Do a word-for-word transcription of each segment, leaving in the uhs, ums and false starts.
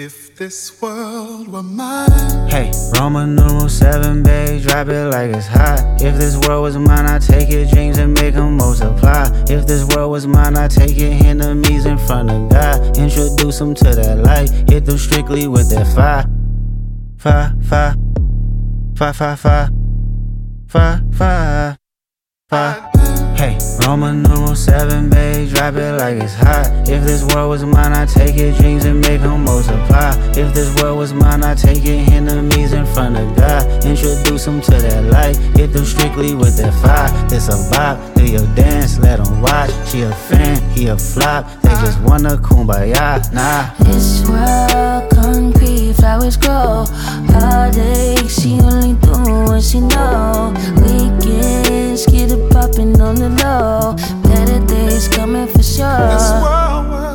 If this world were mine. Hey, Roman numeral seven, babe, drop it like it's hot. If this world was mine, I'd take your dreams and make them multiply. If this world was mine, I'd take your enemies in front of God. Introduce them to that light, hit them strictly with that fire. Fire, fire, fire, fire, fire, fire, fire, fire. Hey, Roman numeral seven, babe, drop it like it's hot. If this world was mine, I'd take your dreams and make them multiply. If this world was mine, I'd take your enemies in front of God. Introduce them to that light, hit them strictly with that fire. This a vibe, do your dance, let them watch. She a fan, he a flop, they just wanna kumbaya, nah. This world concrete, flowers grow. Heartache, she only do what she know. Weekends, get it poppin' on the low. Better days coming for sure. This world was.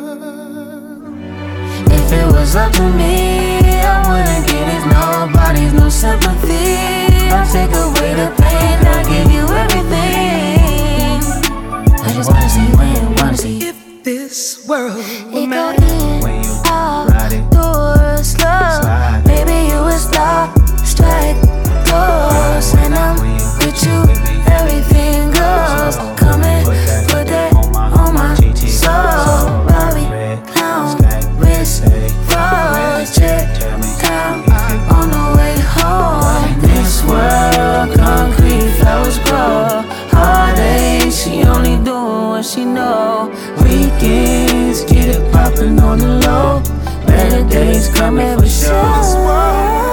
If it was up to me, I wouldn't give it nobody's no sympathy. I'll take away the pain, I'll give you everything. I just wanna see when, wanna see. If this world were It go mine. in, When you out, ride it, do it slow. slide. Maybe you was stop, strike, goes. And I'm with you, everything goes. Come and put that on my soul. Robbie, clown, wrist, froze, check, down on the way home. This world, concrete, flowers grow. Heartache, she only doing what she know. Weekends, get it poppin' on the low. Better days coming for sure.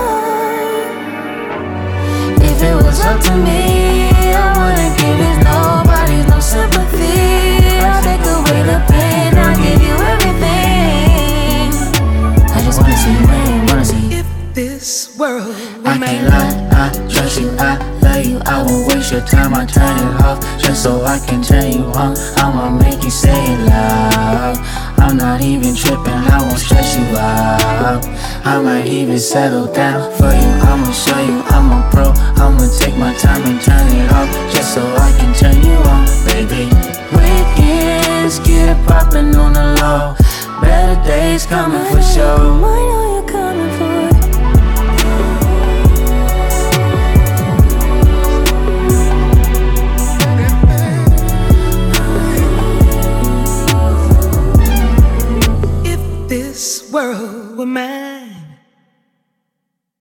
If it was up to me, I wouldn't give it nobody's no sympathy. I'll take away the pain, I'll give you everything. I just wanna see when, wanna see. If this world were I mine. can't lie, I trust you, I love you. I won't waste your time, I turn it off just so I can turn you on. I'ma make you say it loud. I'm not even tripping, I won't stress you out. I might even settle down for you. I'ma show you I'm a pro. I'ma take my time and turn it off just so I can turn you on, baby. Weekends, get it poppin' on the low. Better days coming